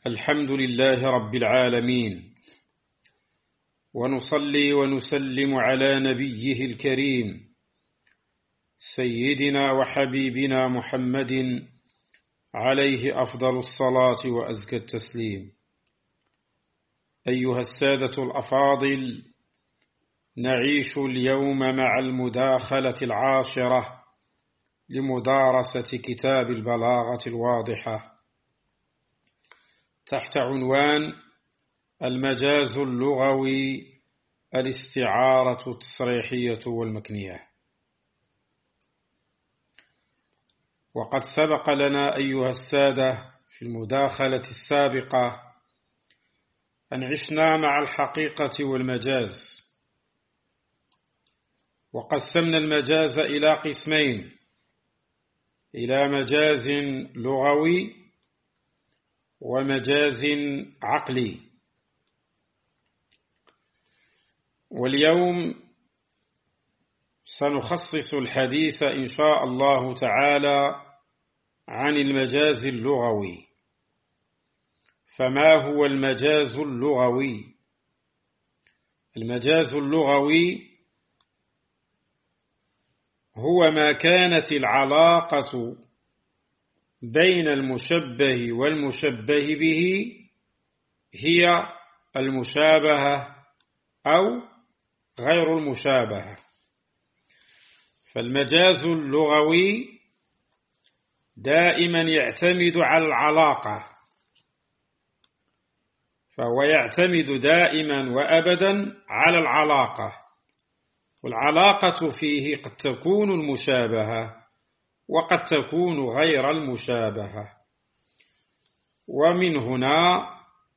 الحمد لله رب العالمين، ونصلي ونسلم على نبيه الكريم سيدنا وحبيبنا محمد عليه أفضل الصلاة وأزكى التسليم. أيها السادة الأفاضل، نعيش اليوم مع المداخلة العاشرة لمدارسة كتاب البلاغة الواضحة تحت عنوان المجاز اللغوي، الاستعارة التصريحية والمكنية. وقد سبق لنا أيها السادة في المداخلة السابقة أن عشنا مع الحقيقة والمجاز، وقسمنا المجاز إلى قسمين: إلى مجاز لغوي ومجاز عقلي. واليوم سنخصص الحديث إن شاء الله تعالى عن المجاز اللغوي. فما هو المجاز اللغوي؟ المجاز اللغوي هو ما كانت العلاقة بين المشبه والمشبه به هي المشابهة أو غير المشابهة. فالمجاز اللغوي دائما يعتمد على العلاقة، فهو يعتمد دائما وأبدا على العلاقة، والعلاقة فيه قد تكون المشابهة وقد تكون غير المشابهة. ومن هنا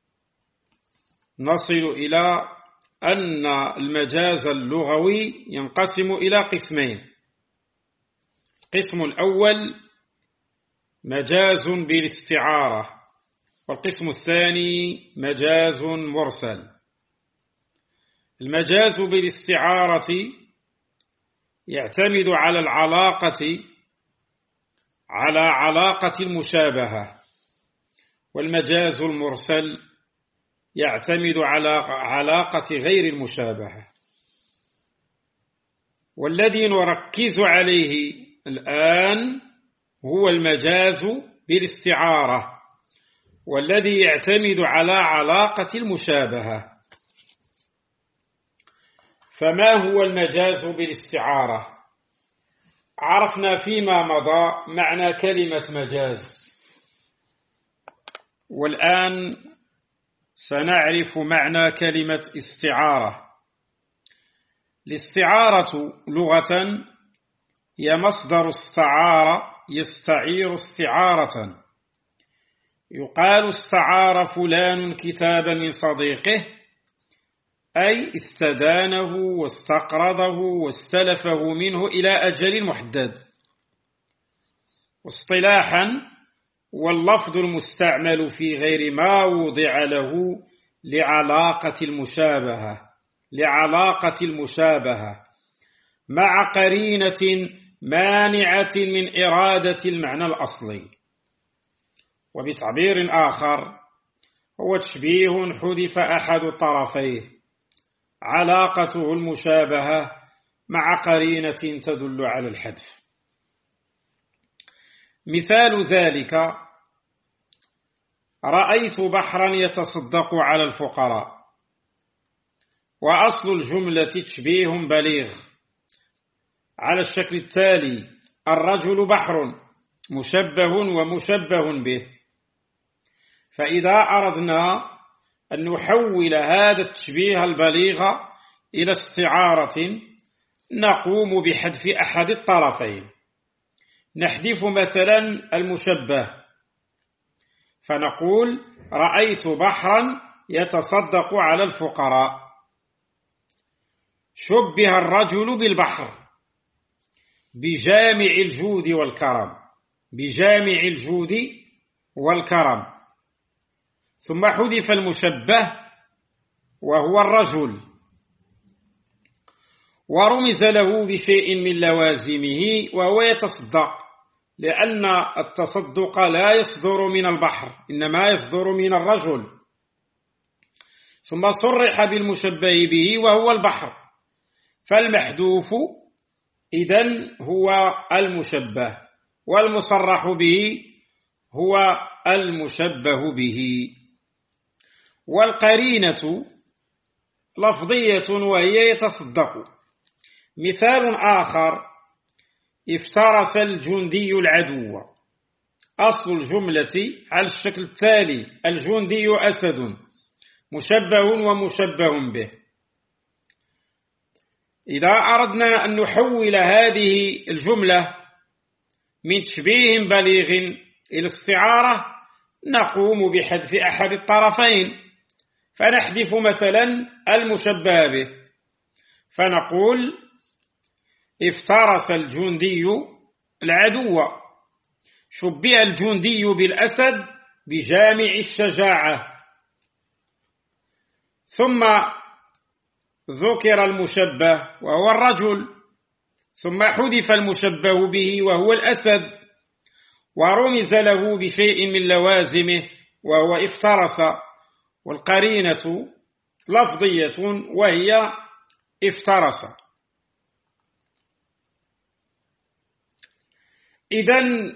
نصل إلى أن المجاز اللغوي ينقسم إلى قسمين: القسم الأول مجاز بالاستعارة، والقسم الثاني مجاز مرسل. المجاز بالاستعارة يعتمد على علاقة المشابهة، والمجاز المرسل يعتمد على علاقة غير المشابهة. والذي نركز عليه الآن هو المجاز بالاستعارة، والذي يعتمد على علاقة المشابهة. فما هو المجاز بالاستعارة؟ عرفنا فيما مضى معنى كلمة مجاز، والآن سنعرف معنى كلمة استعارة. الاستعارة لغة هي مصدر استعارة، يستعير استعارة. يقال استعار فلان كتابا من صديقه، أي استدانه واستقرضه واستلفه منه إلى أجل محدد. واصطلاحا واللفظ المستعمل في غير ما وضع له لعلاقة المشابهة مع قرينة مانعة من إرادة المعنى الأصلي. وبتعبير آخر هو تشبيه حذف أحد الطرفيه، علاقته المشابهة مع قرينة تدل على الحذف. مثال ذلك: رأيت بحرا يتصدق على الفقراء. وأصل الجملة تشبيه بليغ على الشكل التالي: الرجل بحر، مشبه ومشبه به. فإذا أردنا أن نحول هذا التشبيه البليغ إلى استعارة، نقوم بحذف أحد الطرفين. نحذف مثلا المشبه، فنقول: رأيت بحرا يتصدق على الفقراء. شبه الرجل بالبحر بجامع الجود والكرم، ثم حذف المشبه وهو الرجل، ورمز له بشيء من لوازمه وهو يتصدق، لأن التصدق لا يصدر من البحر إنما يصدر من الرجل، ثم صرح بالمشبه به وهو البحر، فالمحذوف إذن هو المشبه والمصرح به هو المشبه به. والقرينة لفظية وهي يتصدق. مثال آخر: افترس الجندي العدو. أصل الجملة على الشكل التالي: الجندي أسد، مشبه ومشبه به. إذا أردنا أن نحول هذه الجملة من تشبيه بليغ إلى استعارة نقوم بحذف أحد الطرفين، فنحذف مثلا المشبه به، فنقول افترس الجندي العدو. شبه الجندي بالأسد بجامع الشجاعة، ثم ذكر المشبه وهو الرجل، ثم حذف المشبه به وهو الأسد، ورمز له بشيء من لوازمه وهو افترس، والقرينة لفظية وهي افترس. إذن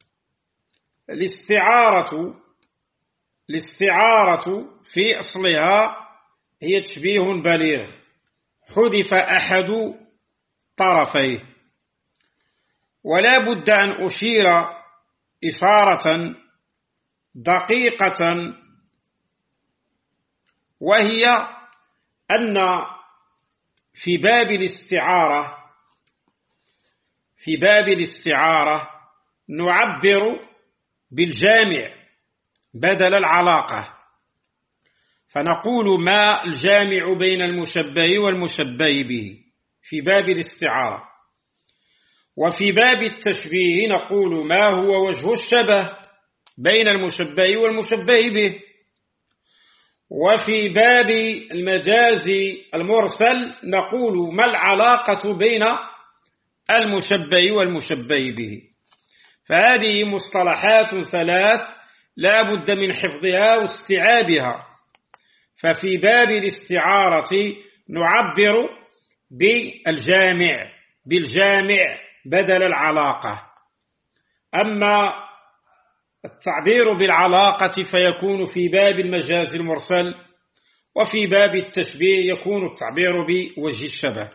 الاستعارة في أصلها هي تشبيه بليغ حذف أحد طرفيه. ولا بد أن أشير إشارة دقيقة، وهي أن في باب الاستعارة نعبر بالجامع بدل العلاقة، فنقول ما الجامع بين المشبه والمشبه به في باب الاستعارة. وفي باب التشبيه نقول ما هو وجه الشبه بين المشبه والمشبه به. وفي باب المجاز المرسل نقول ما العلاقة بين المشبه والمشبه به. فهذه مصطلحات ثلاث لا بد من حفظها واستيعابها. ففي باب الاستعارة نعبر بالجامع بدل العلاقة. أما التعبير بالعلاقة فيكون في باب المجاز المرسل، وفي باب التشبيه يكون التعبير بوجه الشبه.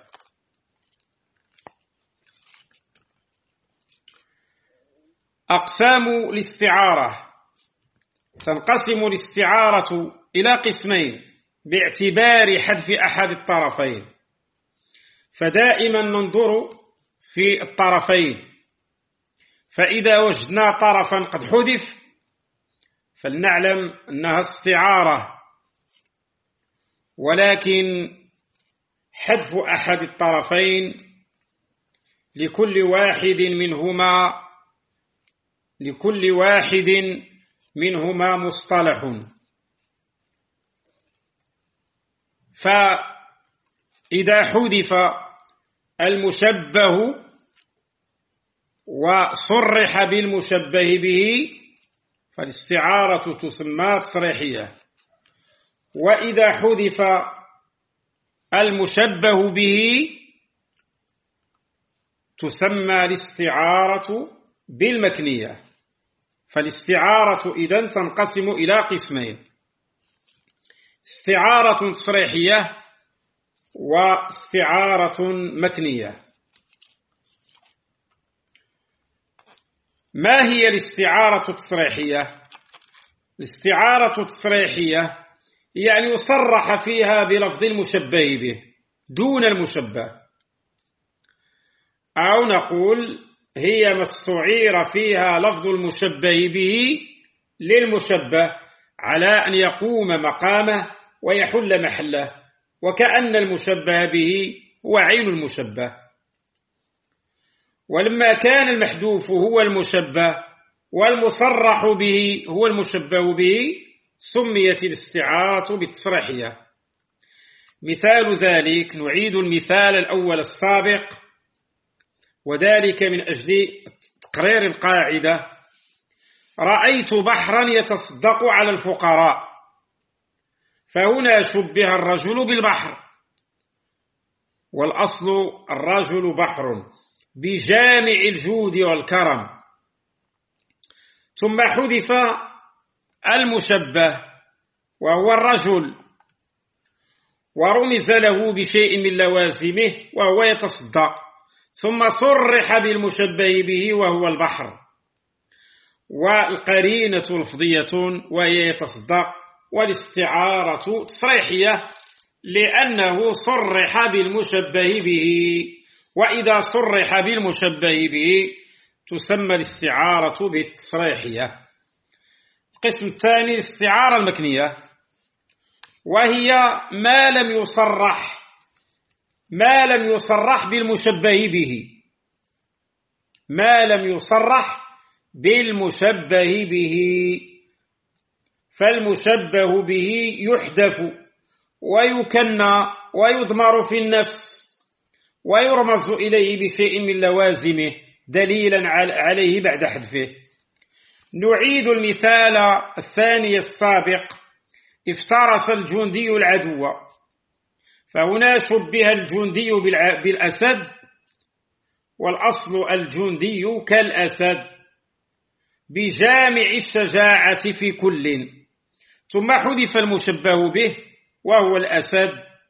أقسام الاستعارة: تنقسم الاستعارة إلى قسمين باعتبار حذف أحد الطرفين، فدائما ننظر في الطرفين، فإذا وجدنا طرفا قد حذف فلنعلم أنها استعارة، ولكن حذف أحد الطرفين لكل واحد منهما مصطلح. فإذا حذف المشبه وصرح بالمشبه به فالاستعارة تسمى تصريحية، وإذا حذف المشبه به تسمى الاستعارة بالمكنية. فالاستعارة إذن تنقسم إلى قسمين: استعارة تصريحية واستعارة مكنية. ما هي الاستعارة التصريحية؟ الاستعارة التصريحية يعني يصرح فيها بلفظ المشبه به دون المشبه، أو نقول هي ما استعير فيها لفظ المشبه به للمشبه على أن يقوم مقامه ويحل محله، وكأن المشبه به هو عين المشبه. ولما كان المحذوف هو المشبه والمصرح به هو المشبه به سميت الاستعارة بالتصريحية. مثال ذلك: نعيد المثال الأول السابق: وذلك من أجل تقرير القاعدة: رأيت بحرا يتصدق على الفقراء، فهنا شبه الرجل بالبحر، والأصل الرجل بحر بجامع الجود والكرم، ثم حذف المشبه وهو الرجل، ورمز له بشيء من لوازمه وهو يتصدق، ثم صرح بالمشبه به وهو البحر، والقرينة لفظية وهي يتصدق، والاستعارة تصريحية لأنه صرح بالمشبه به، وإذا صرح بالمشبه به تسمى الاستعارة بالتصريحية. القسم الثاني الاستعارة المكنية، وهي ما لم يصرح بالمشبه به، ما لم يصرح بالمشبه به، فالمشبه به يحذف ويكنى ويضمر في النفس ويرمز إليه بشيء من لوازمه دليلا عليه بعد حذفه. نعيد المثال الثاني السابق: افترس الجندي العدو، فهنا شبه الجندي بالأسد، والأصل الجندي كالأسد بجامع الشجاعة في كل، ثم حذف المشبه به وهو الأسد،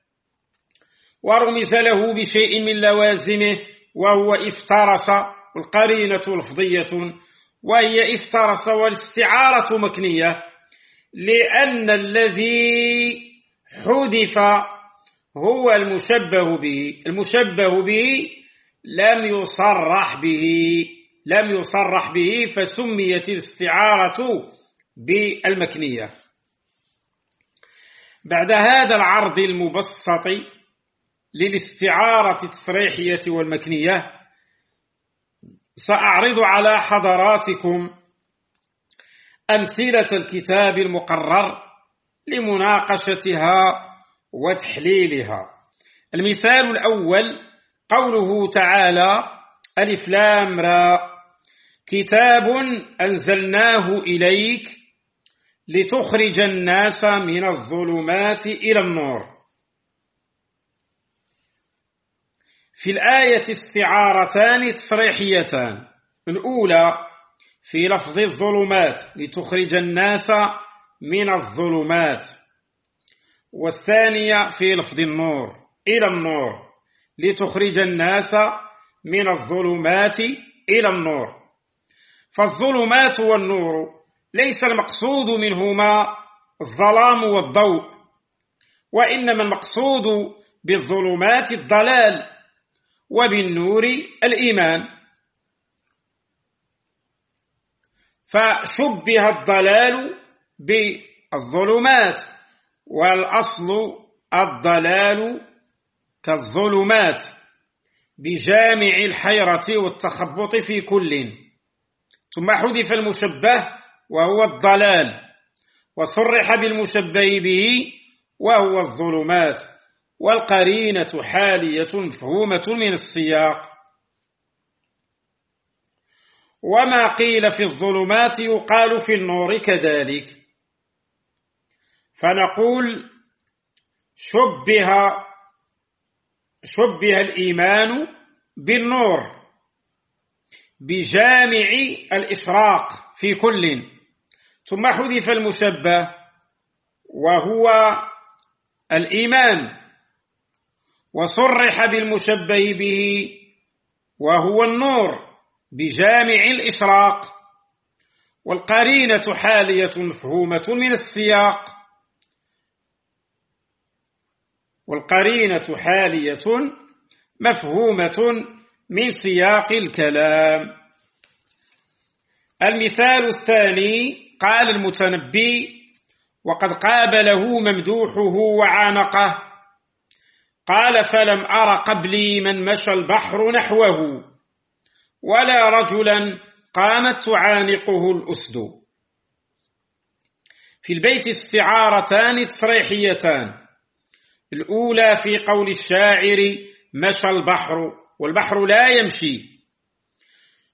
ورمز له بشيء من لوازمه وهو افترس، والقرينة لفظية وهي افترس، والاستعارة مكنية لأن الذي حذف هو المشبه به، المشبه به لم يصرح به فسميت الاستعارة بالمكنية. بعد هذا العرض المبسط للاستعارة التصريحية والمكنية، سأعرض على حضراتكم أمثلة الكتاب المقرر لمناقشتها وتحليلها. المثال الأول قوله تعالى: ألف لام را، كتاب أنزلناه إليك لتخرج الناس من الظلمات إلى النور. في الآية استعارتان تصريحيتان: الأولى في لفظ الظلمات لتخرج الناس من الظلمات، والثانية في لفظ النور إلى النور لتخرج الناس من الظلمات إلى النور. فالظلمات والنور ليس المقصود منهما الظلام والضوء، وإنما المقصود بالظلمات الضلال وبالنور الإيمان. فشبه الضلال بالظلمات، والأصل الضلال كالظلمات بجامع الحيرة والتخبط في كل، ثم حذف المشبه وهو الضلال، وصرح بالمشبه به وهو الظلمات، والقرينة حالية مفهومة من السياق. وما قيل في الظلمات يقال في النور كذلك، فنقول شبه الإيمان بالنور بجامع الإشراق في كل، ثم حذف المشبه وهو الإيمان، وصرح بالمشبه به وهو النور بجامع الإشراق، والقرينة حالية مفهومة من السياق، والقرينة حالية مفهومة من سياق الكلام. المثال الثاني قال المتنبي: وقد قابله ممدوحه وعانقه، قال: فلم أر قبلي من مشى البحر نحوه، ولا رجلا قامت تعانقه الأسد. في البيت استعارتان تصريحيتان: الأولى في قول الشاعر: مشى البحر، والبحر لا يمشي،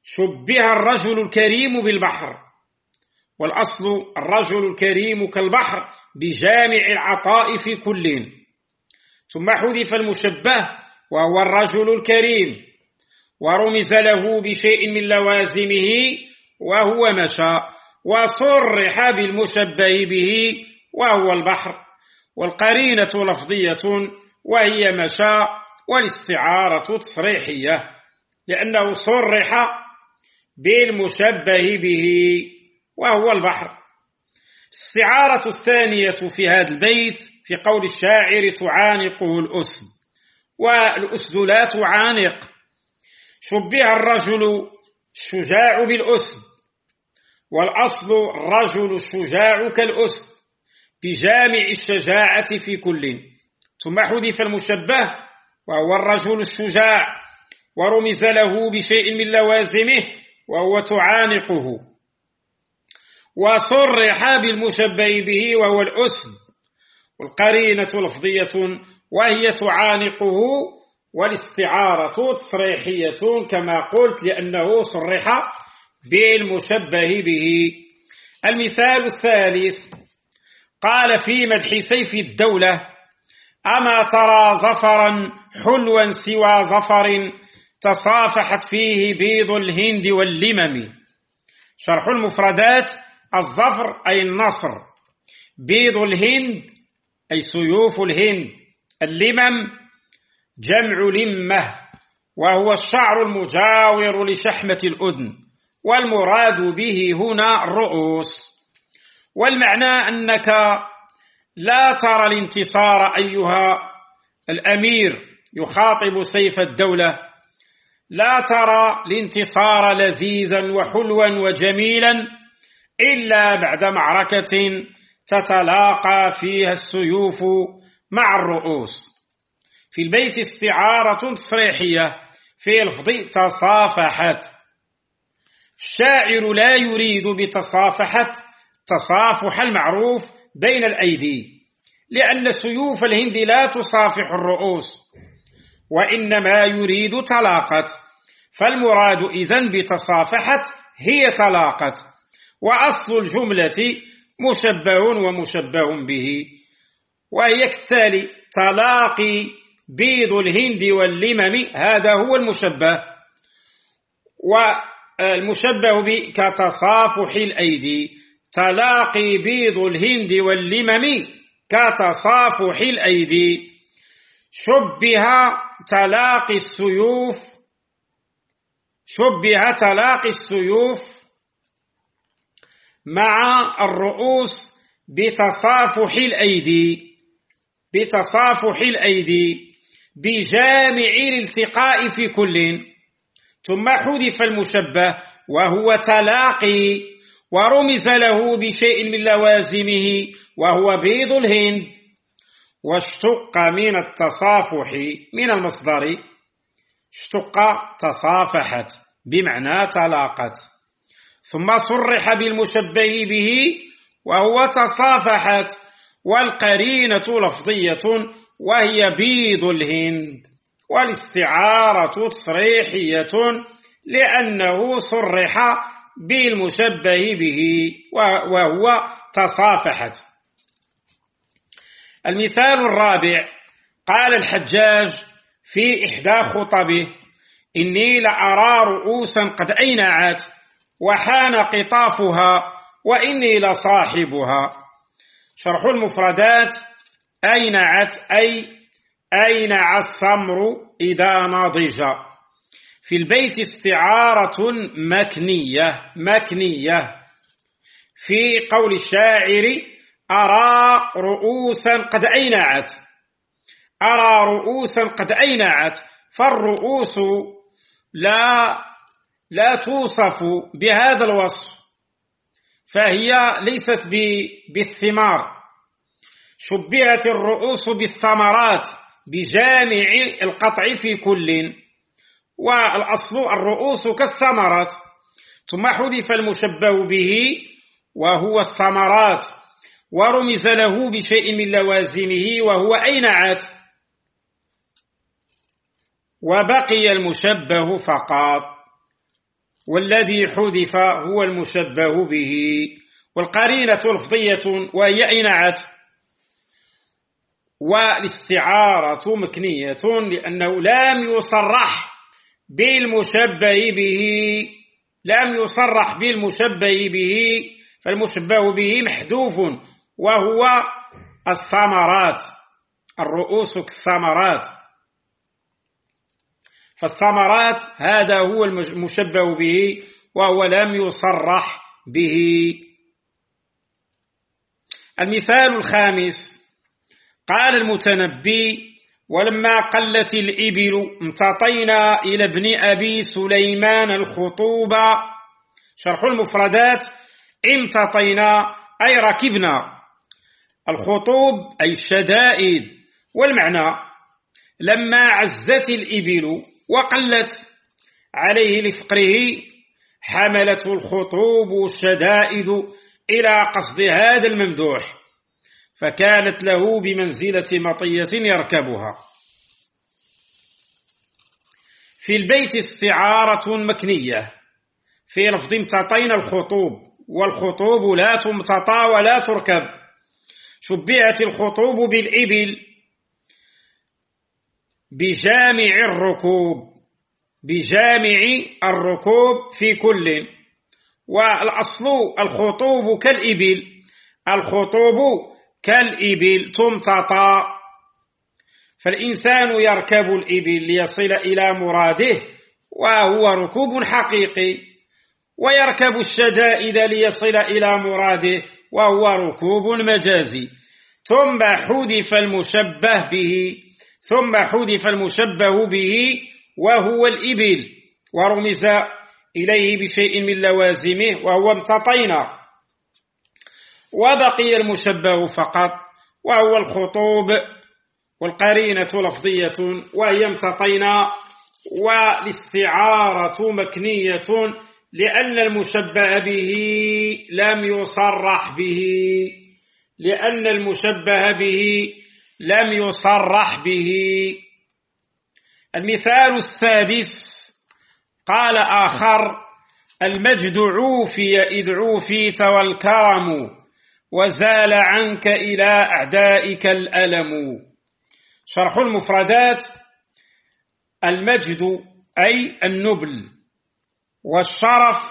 شبه الرجل الكريم بالبحر، والأصل الرجل الكريم كالبحر بجامع العطاء في كل، ثم حذف المشبه وهو الرجل الكريم، ورمز له بشيء من لوازمه وهو مشى، وصرح بالمشبه به وهو البحر، والقرينة لفظية وهي مشى، والاستعارة تصريحية لأنه صرح بالمشبه به وهو البحر. الاستعارة الثانية في هذا البيت في قول الشاعر تعانقه الأسد، والأسد لا تعانق. شبه الرجل الشجاع بالأسد، والأصل الرجل الشجاع كالأسد بجامع الشجاعة في كل، ثم حذف المشبه وهو الرجل الشجاع، ورمز له بشيء من لوازمه وهو تعانقه، وصرح بالمشبه به وهو الأسد، والقرينة لفظية وهي تعانقه، والاستعارة تصريحية كما قلت لأنه صرح بالمشبه به. المثال الثالث قال في مدح سيف الدولة: أما ترى ظفرا حلوا سوى ظفر تصافحت فيه بيض الهند واللمم. شرح المفردات: الظفر أي النصر، بيض الهند أي سيوف الهند، اللمم جمع لمة وهو الشعر المجاور لشحمة الأذن، والمراد به هنا الرؤوس. والمعنى أنك لا ترى الانتصار أيها الأمير، يخاطب سيف الدولة، لا ترى الانتصار لذيذا وحلوا وجميلا إلا بعد معركة تتلاقى فيها السيوف مع الرؤوس. في البيت استعارة تصريحية في لفظ تصافحت. الشاعر لا يريد بتصافحت تصافح المعروف بين الأيدي، لأن سيوف الهند لا تصافح الرؤوس، وإنما يريد تلاقت، فالمراد إذن بتصافحت هي تلاقت، وأصل الجملة مشبه ومشبه به، وهي كالتالي: تلاقي بيض الهند واللمم، هذا هو المشبه، والمشبه به كتصافح الأيدي، تلاقي بيض الهند واللمم كتصافح الأيدي. شبه تلاقي السيوف مع الرؤوس بتصافح الأيدي بجامع الالتقاء في كل، ثم حذف المشبه وهو تلاقي، ورمز له بشيء من لوازمه وهو بيض الهند، واشتق من التصافح من المصدر، اشتق تصافحت بمعنى تلاقت، ثم صرح بالمشبه به وهو تصافحت، والقرينة لفظية وهي بيض الهند، والاستعارة تصريحية لأنه صرح بالمشبه به وهو تصافحت. المثال الرابع قال الحجاج في إحدى خطبه: إني لأرى رؤوسا قد أينعت وحان قطافها وإني لصاحبها. شرح المفردات: أينعت أي أينع الثمر إذا نضج. في البيت استعارة مكنية في قول الشاعر: أرى رؤوسا قد أينعت، أرى رؤوسا قد أينعت، فالرؤوس لا توصف بهذا الوصف، فهي ليست بالثمار. شبهت الرؤوس بالثمرات بجامع القطع في كل، والأصل الرؤوس كالثمرات، ثم حذف المشبه به وهو الثمرات، ورمز له بشيء من لوازمه وهو أينعت، وبقي المشبه فقط. والذي حذف هو المشبه به. والقرينة لفظية وهي أين عت؟ والاستعارة مكنية لأنه لم يصرح بالمشبه به، لم يصرح بالمشبه به، فالمشبه به محذوف وهو الثمرات، الرؤوس كالثمرات، فالثمرات هذا هو المشبه به وهو لم يصرح به. المثال الخامس قال المتنبي: ولما قلت الإبل امتطينا إلى ابن أبي سليمان الخطوب. شرح المفردات: امتطينا أي ركبنا، الخطوب أي الشدائد، والمعنى لما عزت الإبل وقلت عليه لفقره حملته الخطوب الشدائد إلى قصد هذا الممدوح، فكانت له بمنزلة مطية يركبها. في البيت استعارة مكنية في لفظ امتطينا الخطوب، والخطوب لا تمتطى ولا تركب. شبهت الخطوب بالإبل بجامع الركوب، بجامع الركوب في كل، والأصل الخطوب كالإبل، الخطوب كالإبل تمتطى، فالإنسان يركب الإبل ليصل إلى مراده وهو ركوب حقيقي، ويركب الشدائد ليصل إلى مراده وهو ركوب مجازي. ثم حذف المشبه به، ثم حذف المشبه به وهو الإبل، ورمز إليه بشيء من لوازمه وهو امتطينا، وبقي المشبه فقط وهو الخطوب. والقرينة لفظية وهي امتطينا، والاستعارة مكنية لأن المشبه به لم يصرح به، لأن المشبه به لم يصرح به. المثال السادس قال آخر: المجد عوفي إذ عوفيت والكرم وزال عنك إلى أعدائك الألم. شرح المفردات: المجد أي النبل، والشرف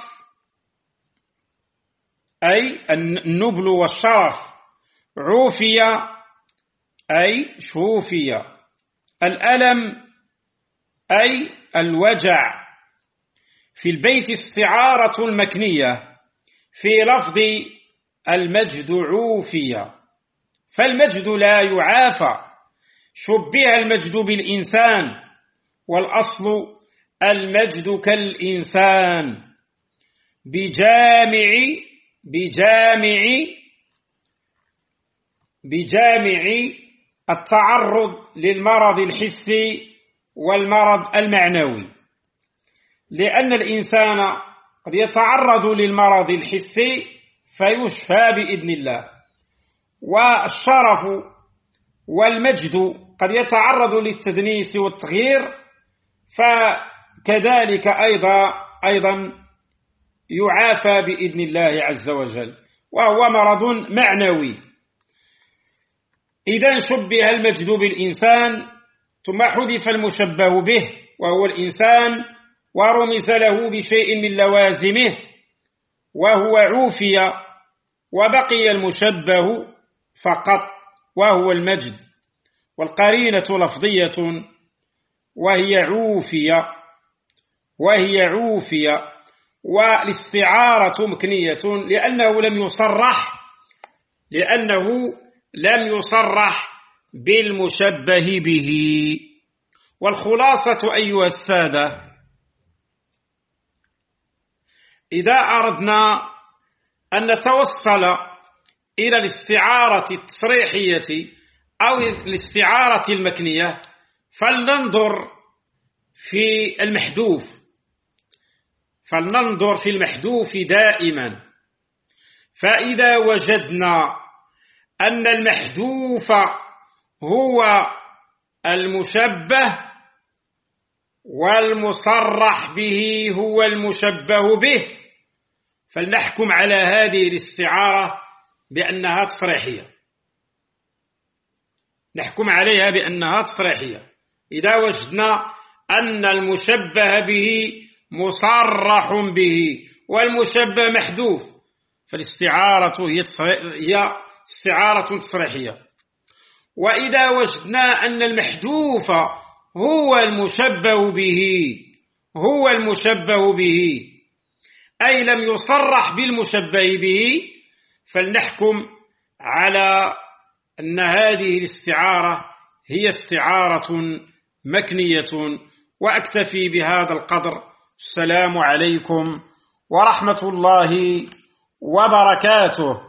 أي النبل والشرف، عوفي أي شوفي، الألم أي الوجع. في البيت استعارة المكنية في لفظ المجد عوفي، فالمجد لا يعافى، شبه المجد بالإنسان، والأصل المجد كالإنسان بجامع التعرض للمرض الحسي والمرض المعنوي، لأن الإنسان قد يتعرض للمرض الحسي فيشفى بإذن الله، والشرف والمجد قد يتعرض للتدنيس والتغيير، فكذلك أيضا يعافى بإذن الله عز وجل، وهو مرض معنوي. إذا شبه المجد بالإنسان ثم حذف المشبه به وهو الإنسان، ورمز له بشيء من لوازمه وهو عوفي، وبقي المشبه فقط وهو المجد. والقرينة لفظية وهي عوفي، والاستعارة مكنية لأنه لم يصرح بالمشبه به. والخلاصة أيها السادة: إذا أردنا أن نتوصل إلى الاستعارة التصريحية أو الاستعارة المكنية فلننظر في المحذوف دائما. فإذا وجدنا أن المحذوف هو المشبه والمصرح به هو المشبه به، فلنحكم على هذه الاستعارة بأنها تصريحية، نحكم عليها بأنها تصريحية. إذا وجدنا أن المشبه به مصرح به والمشبه محذوف فالاستعارة هي استعارة تصريحية. وإذا وجدنا أن المحذوف هو المشبه به أي لم يصرح بالمشبه به، فلنحكم على أن هذه الاستعارة هي استعارة مكنية. وأكتفي بهذا القدر. السلام عليكم ورحمة الله وبركاته.